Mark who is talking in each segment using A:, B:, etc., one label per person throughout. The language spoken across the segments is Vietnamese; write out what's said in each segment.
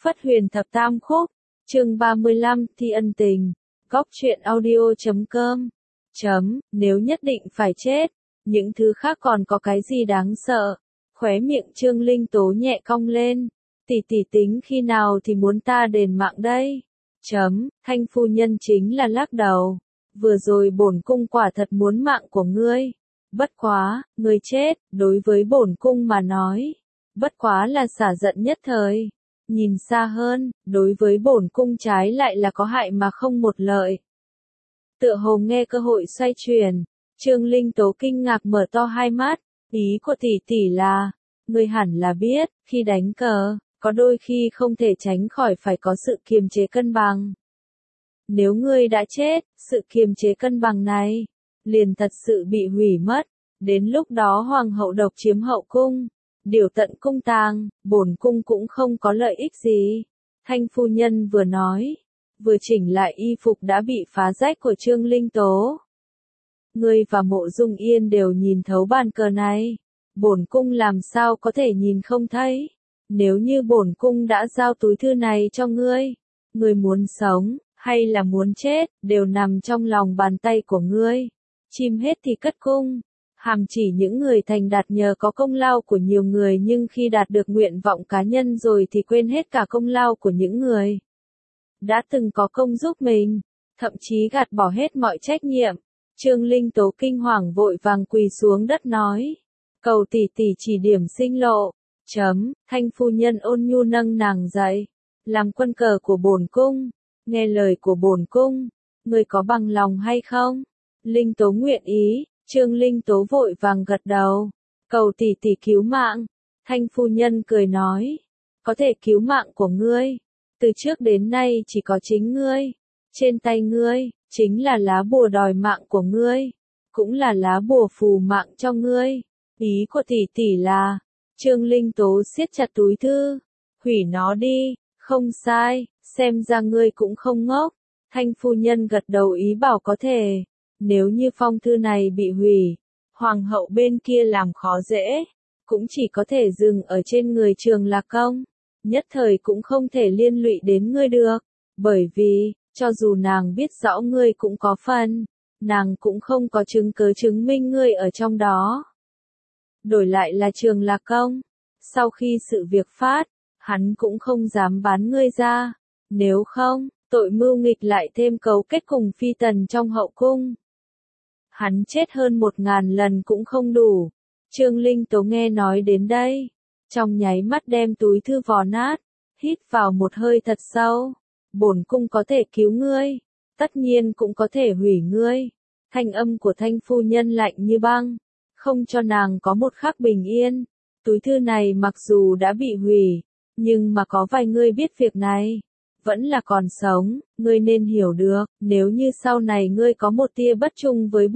A: Phất Huyền Thập Tam Khúc, chương 35, Thi Ân Tình, Góc truyện audio.com. Nếu nhất định phải chết, những thứ khác còn có cái gì đáng sợ? Khóe miệng Trương Linh Tố nhẹ cong lên. Tỷ tỷ tính khi nào thì muốn ta đền mạng đây? Thanh phu nhân chính là lắc đầu. Vừa rồi bổn cung quả thật muốn mạng của ngươi. Bất quá, ngươi chết, đối với bổn cung mà nói. Bất quá là xả giận nhất thời. Nhìn xa hơn, đối với bổn cung trái lại là có hại mà không một lợi. Tựa hồ nghe cơ hội xoay chuyển, Trương Linh Tố kinh ngạc mở to hai mắt, ý của tỷ tỷ là, ngươi hẳn là biết, khi đánh cờ, có đôi khi không thể tránh khỏi phải có sự kiềm chế cân bằng. Nếu ngươi đã chết, sự kiềm chế cân bằng này, liền thật sự bị hủy mất, đến lúc đó hoàng hậu độc chiếm hậu cung, điều tận cung tàng, bổn cung cũng không có lợi ích gì. Thanh phu nhân vừa nói, vừa chỉnh lại y phục đã bị phá rách của Trương Linh Tố. Ngươi và Mộ Dung Yên đều nhìn thấu bàn cờ này, bổn cung làm sao có thể nhìn không thấy. Nếu như bổn cung đã giao túi thư này cho ngươi, ngươi muốn sống, hay là muốn chết, đều nằm trong lòng bàn tay của ngươi. Chim hết thì cất cung. Hàm chỉ những người thành đạt nhờ có công lao của nhiều người nhưng khi đạt được nguyện vọng cá nhân rồi thì quên hết cả công lao của những người đã từng có công giúp mình, thậm chí gạt bỏ hết mọi trách nhiệm. Trương Linh Tố kinh hoàng vội vàng quỳ xuống đất nói, cầu tỷ tỷ chỉ điểm sinh lộ. Thanh phu nhân ôn nhu nâng nàng dậy, làm quân cờ của bổn cung, nghe lời của bổn cung, ngươi có bằng lòng hay không? Linh Tố nguyện ý. Trương Linh Tố vội vàng gật đầu, cầu tỷ tỷ cứu mạng. Thanh phu nhân cười nói, có thể cứu mạng của ngươi, từ trước đến nay chỉ có chính ngươi, trên tay ngươi, chính là lá bùa đòi mạng của ngươi, cũng là lá bùa phù mạng cho ngươi. Ý của tỷ tỷ là, Trương Linh Tố siết chặt túi thư, hủy nó đi, không sai, xem ra ngươi cũng không ngốc. Thanh phu nhân gật đầu ý bảo có thể. Nếu như phong thư này bị hủy, hoàng hậu bên kia làm khó dễ, cũng chỉ có thể dừng ở trên người Trường Lạc Công, nhất thời cũng không thể liên lụy đến ngươi được, bởi vì, cho dù nàng biết rõ ngươi cũng có phần, nàng cũng không có chứng cứ chứng minh ngươi ở trong đó. Đổi lại là Trường Lạc Công, sau khi sự việc phát, hắn cũng không dám bán ngươi ra, nếu không, tội mưu nghịch lại thêm cấu kết cùng phi tần trong hậu cung. Hắn chết hơn 1000 lần cũng không đủ. Trương Linh Tố nghe nói đến đây, trong nháy mắt đem túi thư vò nát, hít vào một hơi thật sâu. Bổn cung có thể cứu ngươi, tất nhiên cũng có thể hủy ngươi. Thanh âm của thanh phu nhân lạnh như băng, không cho nàng có một khắc bình yên. Túi thư này mặc dù đã bị hủy, nhưng mà có vài người biết việc này, vẫn là còn sống, ngươi nên hiểu được, nếu như sau này ngươi có một tia bất trung với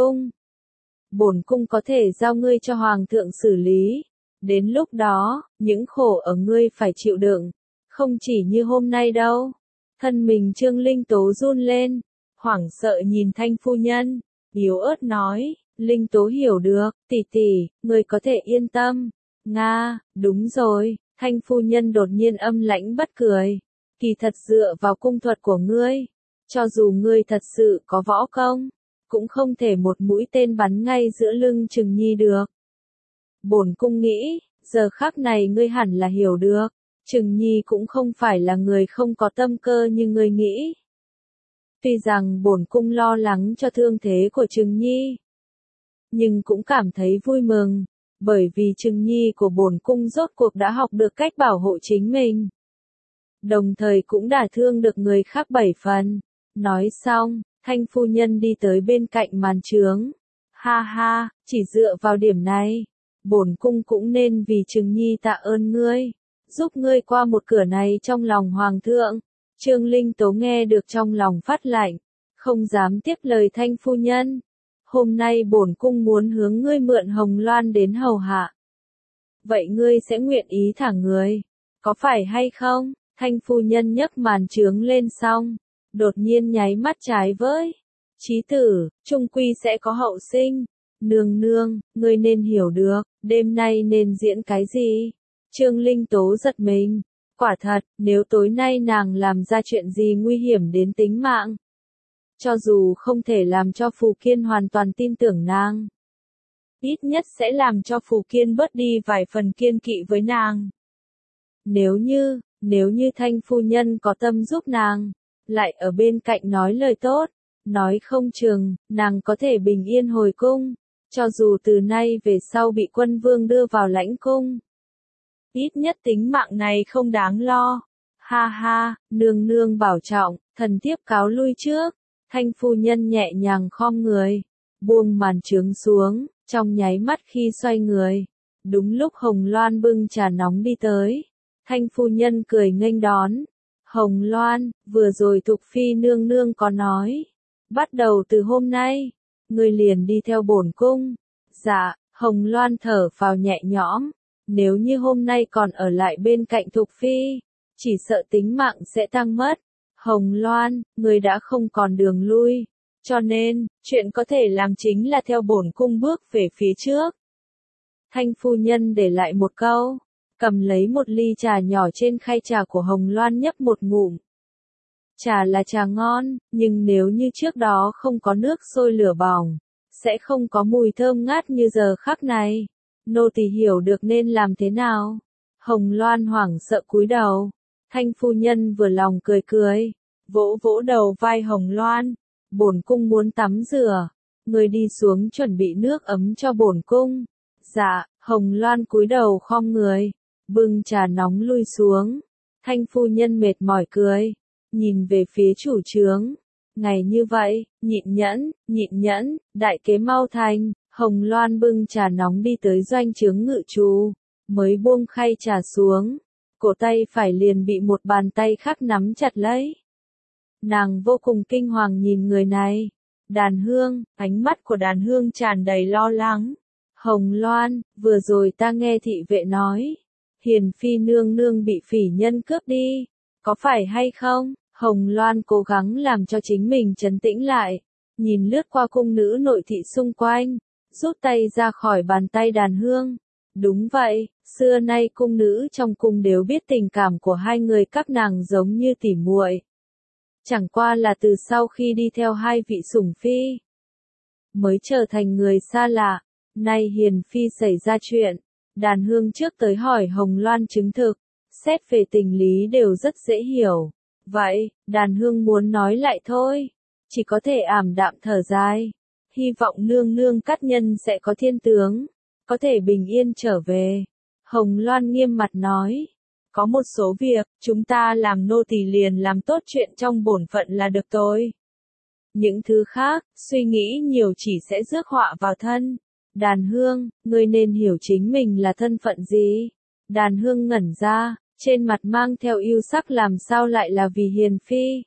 A: bổn cung có thể giao ngươi cho hoàng thượng xử lý. Đến lúc đó, những khổ ở ngươi phải chịu đựng, không chỉ như hôm nay đâu. Thân mình Trương Linh Tố run lên, hoảng sợ nhìn thanh phu nhân, yếu ớt nói, Linh Tố hiểu được, tỷ tỷ, ngươi có thể yên tâm. Nga, đúng rồi, thanh phu nhân đột nhiên âm lãnh bất cười. Kỳ thật dựa vào cung thuật của ngươi, cho dù ngươi thật sự có võ công, cũng không thể một mũi tên bắn ngay giữa lưng Trừng Nhi được. Bổn cung nghĩ, giờ khắc này ngươi hẳn là hiểu được, Trừng Nhi cũng không phải là người không có tâm cơ như ngươi nghĩ. Tuy rằng bổn cung lo lắng cho thương thế của Trừng Nhi, nhưng cũng cảm thấy vui mừng, bởi vì Trừng Nhi của bổn cung rốt cuộc đã học được cách bảo hộ chính mình. Đồng thời cũng đả thương được người khác 7 phần. Nói xong, thanh phu nhân đi tới bên cạnh màn trướng. Ha ha, chỉ dựa vào điểm này, bổn cung cũng nên vì Trừng Nhi tạ ơn ngươi, giúp ngươi qua một cửa này trong lòng hoàng thượng. Trương Linh Tố nghe được trong lòng phát lạnh, không dám tiếp lời thanh phu nhân. Hôm nay bổn cung muốn hướng ngươi mượn Hồng Loan đến hầu hạ. Vậy ngươi sẽ nguyện ý thả người, có phải hay không? Thanh phu nhân nhấc màn trướng lên xong, đột nhiên nháy mắt trái với. Chí tử, trung quy sẽ có hậu sinh. Nương nương, ngươi nên hiểu được, đêm nay nên diễn cái gì? Trương Linh Tố giật mình, Quả thật, nếu tối nay nàng làm ra chuyện gì nguy hiểm đến tính mạng, cho dù không thể làm cho Phù Kiên hoàn toàn tin tưởng nàng, ít nhất sẽ làm cho Phù Kiên bớt đi vài phần kiên kỵ với nàng. Nếu như Thanh phu nhân có tâm giúp nàng, lại ở bên cạnh nói lời tốt, nói không chừng, nàng có thể bình yên hồi cung, cho dù từ nay về sau bị quân vương đưa vào lãnh cung. Ít nhất tính mạng này không đáng lo. Ha ha, nương nương bảo trọng, thần thiếp cáo lui trước. Thanh phu nhân nhẹ nhàng khom người, buông màn trướng xuống, trong nháy mắt khi xoay người. Đúng lúc Hồng Loan bưng trà nóng đi tới. Thanh phu nhân cười nghênh đón. Hồng Loan, vừa rồi Thục Phi nương nương có nói. Bắt đầu từ hôm nay, ngươi liền đi theo bổn cung. Dạ, Hồng Loan thở phào nhẹ nhõm. Nếu như hôm nay còn ở lại bên cạnh Thục Phi, chỉ sợ tính mạng sẽ tăng mất. Hồng Loan, ngươi đã không còn đường lui, cho nên, chuyện có thể làm chính là theo bổn cung bước về phía trước. Thanh phu nhân để lại một câu, cầm lấy một ly trà nhỏ trên khay trà của Hồng Loan nhấp một ngụm. Trà là trà ngon, nhưng nếu như trước đó không có nước sôi lửa bỏng, sẽ không có mùi thơm ngát như giờ khắc này. Nô tỳ hiểu được nên làm thế nào. Hồng Loan hoảng sợ cúi đầu. Thanh phu nhân vừa lòng cười cười, vỗ vỗ đầu vai Hồng Loan. Bổn cung muốn tắm rửa, người đi xuống chuẩn bị nước ấm cho bổn cung. Dạ, Hồng Loan cúi đầu khom người, bưng trà nóng lui xuống. Thanh phu nhân mệt mỏi cười, nhìn về phía chủ trướng. Ngày như vậy, nhịn nhẫn, đại kế mau thành. Hồng Loan bưng trà nóng đi tới doanh trướng ngự trù, mới buông khay trà xuống, cổ tay phải liền bị một bàn tay khác nắm chặt lấy. Nàng vô cùng kinh hoàng nhìn người này. Đàn Hương, ánh mắt của Đàn Hương tràn đầy lo lắng. Hồng Loan, vừa rồi ta nghe thị vệ nói, Hiền Phi nương nương bị phỉ nhân cướp đi, có phải hay không? Hồng Loan cố gắng làm cho chính mình trấn tĩnh lại, nhìn lướt qua cung nữ nội thị xung quanh, rút tay ra khỏi bàn tay Đàn Hương. Đúng vậy, xưa nay cung nữ trong cung đều biết tình cảm của hai người các nàng giống như tỉ muội. Chẳng qua là từ sau khi đi theo hai vị sủng phi, mới trở thành người xa lạ. Nay Hiền Phi xảy ra chuyện, Đàn Hương trước tới hỏi Hồng Loan chứng thực, xét về tình lý đều rất dễ hiểu. Vậy, Đàn Hương muốn nói lại thôi, chỉ có thể ảm đạm thở dài. Hy vọng nương nương cát nhân sẽ có thiên tướng, có thể bình yên trở về. Hồng Loan nghiêm mặt nói, có một số việc, chúng ta làm nô tỳ liền làm tốt chuyện trong bổn phận là được rồi. Những thứ khác, suy nghĩ nhiều chỉ sẽ rước họa vào thân. Đàn Hương, ngươi nên hiểu chính mình là thân phận gì. Đàn Hương ngẩn ra, trên mặt mang theo yêu sắc làm sao lại là vì Hiền Phi.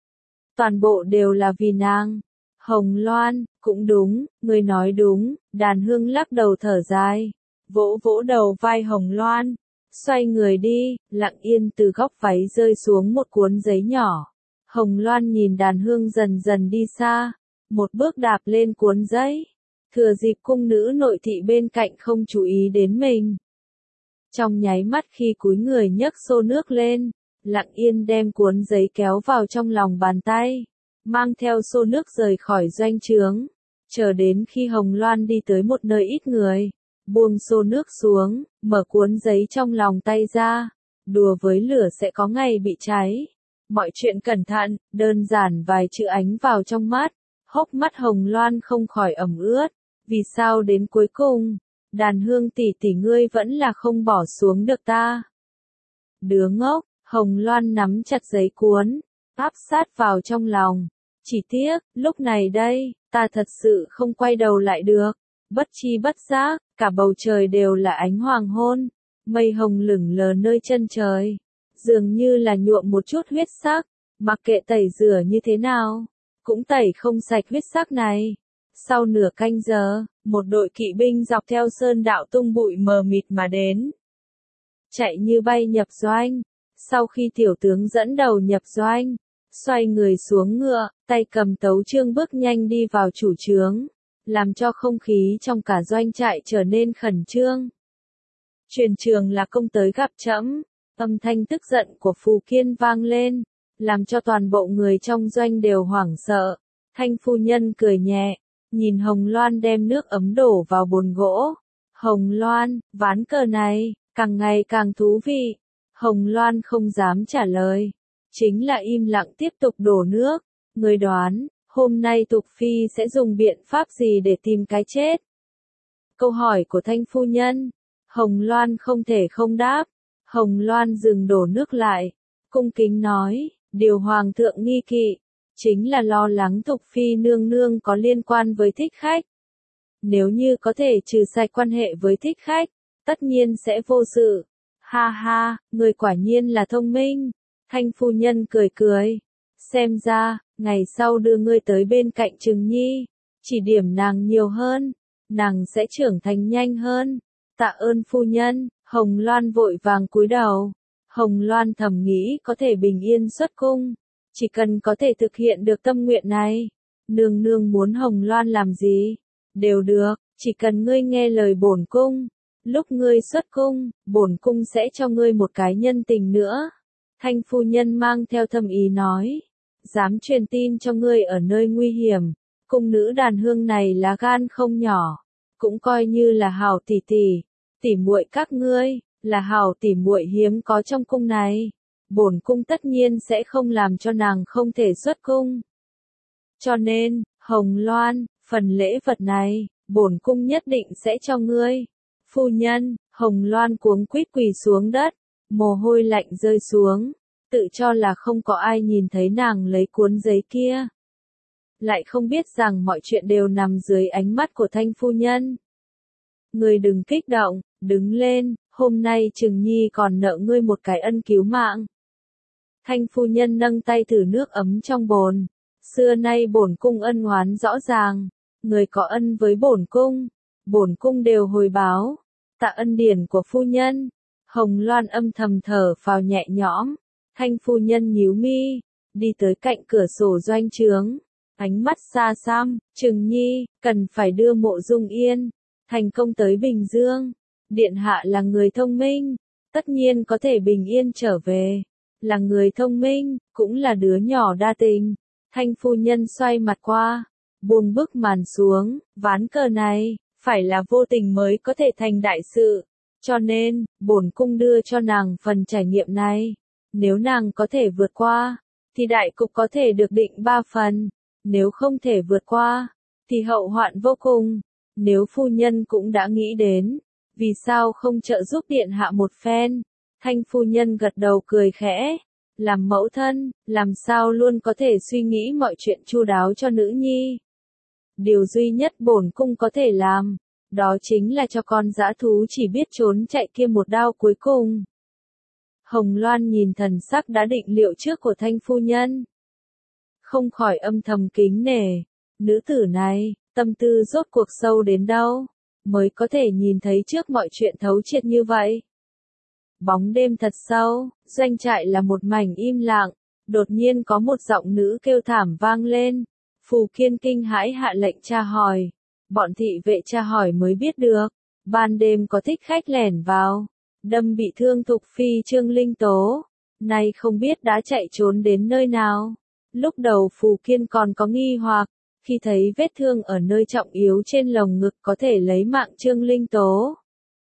A: Toàn bộ đều là vì nàng. Hồng Loan, cũng đúng, ngươi nói đúng. Đàn Hương lắc đầu thở dài, vỗ vỗ đầu vai Hồng Loan, xoay người đi, lặng yên từ góc váy rơi xuống một cuốn giấy nhỏ. Hồng Loan nhìn Đàn Hương dần dần đi xa, một bước đạp lên cuốn giấy, thừa dịp cung nữ nội thị bên cạnh không chú ý đến mình. Trong nháy mắt khi cúi người nhấc xô nước lên, lặng yên đem cuốn giấy kéo vào trong lòng bàn tay, mang theo xô nước rời khỏi doanh trướng, chờ đến khi Hồng Loan đi tới một nơi ít người, buông xô nước xuống, mở cuốn giấy trong lòng tay ra, đùa với lửa sẽ có ngày bị cháy. Mọi chuyện cẩn thận, đơn giản vài chữ ánh vào trong mắt, hốc mắt Hồng Loan không khỏi ẩm ướt. Vì sao đến cuối cùng, Đàn Hương tỷ tỷ ngươi vẫn là không bỏ xuống được ta? Đứa ngốc, Hồng Loan nắm chặt giấy cuốn, áp sát vào trong lòng. Chỉ tiếc, lúc này đây, ta thật sự không quay đầu lại được. Bất chi bất giác, cả bầu trời đều là ánh hoàng hôn, mây hồng lửng lờ nơi chân trời, dường như là nhuộm một chút huyết sắc, mặc kệ tẩy rửa như thế nào, cũng tẩy không sạch huyết sắc này. Sau nửa canh giờ, một đội kỵ binh dọc theo sơn đạo tung bụi mờ mịt mà đến, chạy như bay nhập doanh. Sau khi tiểu tướng dẫn đầu nhập doanh, xoay người xuống ngựa, tay cầm tấu chương bước nhanh đi vào chủ trướng, làm cho không khí trong cả doanh trại trở nên khẩn trương. Truyền trường là công tới gặp trẫm, Âm thanh tức giận của Phù Kiên vang lên, làm cho toàn bộ người trong doanh đều hoảng sợ. Thanh phu nhân cười nhẹ, nhìn Hồng Loan đem nước ấm đổ vào bồn gỗ. Hồng Loan, ván cờ này, càng ngày càng thú vị. Hồng Loan không dám trả lời, chính là im lặng tiếp tục đổ nước. Người đoán, hôm nay Tục Phi sẽ dùng biện pháp gì để tìm cái chết? Câu hỏi của Thanh phu nhân, Hồng Loan không thể không đáp. Hồng Loan dừng đổ nước lại, cung kính nói, điều Hoàng thượng nghi kỵ, chính là lo lắng Tục Phi nương nương có liên quan với Thích Khách. Nếu như có thể trừ sạch quan hệ với Thích Khách, tất nhiên sẽ vô sự. Ha ha, người quả nhiên là thông minh. Thanh phu nhân cười cười. Xem ra, ngày sau đưa ngươi tới bên cạnh Trừng Nhi, chỉ điểm nàng nhiều hơn, nàng sẽ trưởng thành nhanh hơn. Tạ ơn phu nhân. Hồng Loan vội vàng cúi đầu. Hồng Loan thầm nghĩ có thể bình yên xuất cung, chỉ cần có thể thực hiện được tâm nguyện này, nương nương muốn Hồng Loan làm gì, đều được, chỉ cần ngươi nghe lời bổn cung. Lúc ngươi xuất cung, bổn cung sẽ cho ngươi một cái nhân tình nữa. Thanh phu nhân mang theo thâm ý nói, dám truyền tin cho ngươi ở nơi nguy hiểm, cung nữ đàn hương này lá gan không nhỏ, cũng coi như là hảo tỷ tỷ. Tỉ muội các ngươi, là hảo tỉ muội hiếm có trong cung này. Bổn cung tất nhiên sẽ không làm cho nàng không thể xuất cung. Cho nên, Hồng Loan, phần lễ vật này, bổn cung nhất định sẽ cho ngươi. Phu nhân, Hồng Loan cuống quýt quỳ xuống đất, mồ hôi lạnh rơi xuống, tự cho là không có ai nhìn thấy nàng lấy cuốn giấy kia. Lại không biết rằng mọi chuyện đều nằm dưới ánh mắt của Thanh phu nhân. Ngươi đừng kích động, đứng lên, hôm nay Trừng Nhi còn nợ ngươi một cái ân cứu mạng. Thanh phu nhân nâng tay thử nước ấm trong bồn. Xưa nay bổn cung ân oán rõ ràng, người có ân với bổn cung đều hồi báo. Tạ ân điển của phu nhân. Hồng Loan âm thầm thở phào nhẹ nhõm. Thanh phu nhân nhíu mi, đi tới cạnh cửa sổ doanh trướng, ánh mắt xa xăm. Trừng Nhi, cần phải đưa Mộ Dung Yên thành công tới Bình Dương. Điện hạ là người thông minh, tất nhiên có thể bình yên trở về. Là người thông minh, cũng là đứa nhỏ đa tình. Thanh phu nhân xoay mặt qua, buông bức màn xuống. Ván cờ này, phải là vô tình mới có thể thành đại sự. Cho nên, bổn cung đưa cho nàng phần trải nghiệm này. Nếu nàng có thể vượt qua, thì đại cục có thể được định 3 phần. Nếu không thể vượt qua, thì hậu hoạn vô cùng. Nếu phu nhân cũng đã nghĩ đến, vì sao không trợ giúp điện hạ một phen? Thanh phu nhân gật đầu cười khẽ. Làm mẫu thân, làm sao luôn có thể suy nghĩ mọi chuyện chu đáo cho nữ nhi. Điều duy nhất bổn cung có thể làm, đó chính là cho con dã thú chỉ biết trốn chạy kia một đao cuối cùng. Hồng Loan nhìn thần sắc đã định liệu trước của Thanh phu nhân, không khỏi âm thầm kính nể. Nữ tử này, tâm tư rốt cuộc sâu đến đâu, mới có thể nhìn thấy trước mọi chuyện thấu triệt như vậy. Bóng đêm thật sâu, doanh trại là một mảnh im lặng, đột nhiên có một giọng nữ kêu thảm vang lên. Phù Kiên kinh hãi hạ lệnh tra hỏi. Bọn thị vệ tra hỏi mới biết được, ban đêm có Thích Khách lẻn vào, đâm bị thương Thục Phi Trương Linh Tố, nay không biết đã chạy trốn đến nơi nào. Lúc đầu Phù Kiên còn có nghi hoặc, khi thấy vết thương ở nơi trọng yếu trên lồng ngực có thể lấy mạng Trương Linh Tố.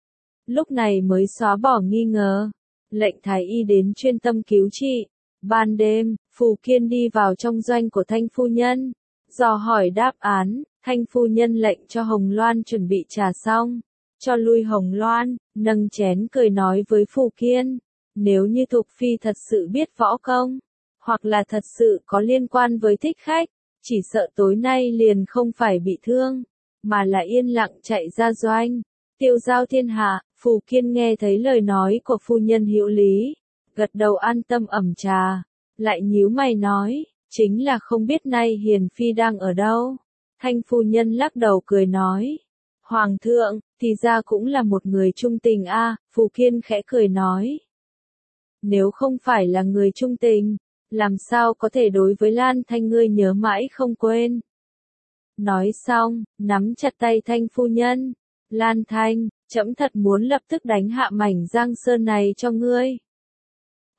A: Lúc này mới xóa bỏ nghi ngờ, lệnh thái y đến chuyên tâm cứu trị. Ban đêm, Phù Kiên đi vào trong doanh của Thanh phu nhân, dò hỏi đáp án. Thanh phu nhân lệnh cho Hồng Loan chuẩn bị trà xong, cho lui Hồng Loan, nâng chén cười nói với Phù Kiên, nếu như Thục Phi thật sự biết võ công, hoặc là thật sự có liên quan với Thích Khách, chỉ sợ tối nay liền không phải bị thương, mà là yên lặng chạy ra doanh, tiêu giao thiên hạ. Phù Kiên nghe thấy lời nói của phu nhân hữu lý, gật đầu an tâm ẩm trà, lại nhíu mày nói, chính là không biết nay Hiền Phi đang ở đâu. Thanh phu nhân lắc đầu cười nói, Hoàng thượng, thì ra cũng là một người trung tình a. Phù Kiên khẽ cười nói, nếu không phải là người trung tình, làm sao có thể đối với Lan Thanh ngươi nhớ mãi không quên. Nói xong, nắm chặt tay Thanh phu nhân, Lan Thanh, trẫm thật muốn lập tức đánh hạ mảnh Giang Sơn này cho ngươi.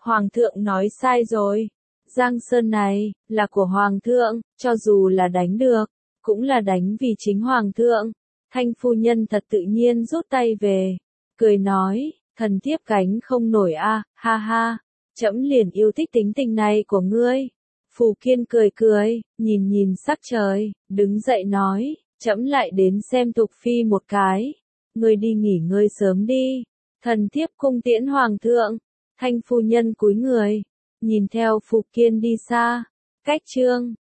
A: Hoàng thượng nói sai rồi. Giang sơn này, là của Hoàng thượng, cho dù là đánh được, cũng là đánh vì chính Hoàng thượng. Thanh phu nhân thật tự nhiên rút tay về, cười nói, thần thiếp gánh không nổi a, ha ha, trẫm liền yêu thích tính tình này của ngươi. Phù Kiên cười cười, nhìn nhìn sắc trời, đứng dậy nói, trẫm lại đến xem Thục Phi một cái. Ngươi đi nghỉ ngơi sớm đi, thần thiếp cung tiễn Hoàng thượng. Thanh phu nhân cúi người, nhìn theo Phù Kiên đi xa. Cách chương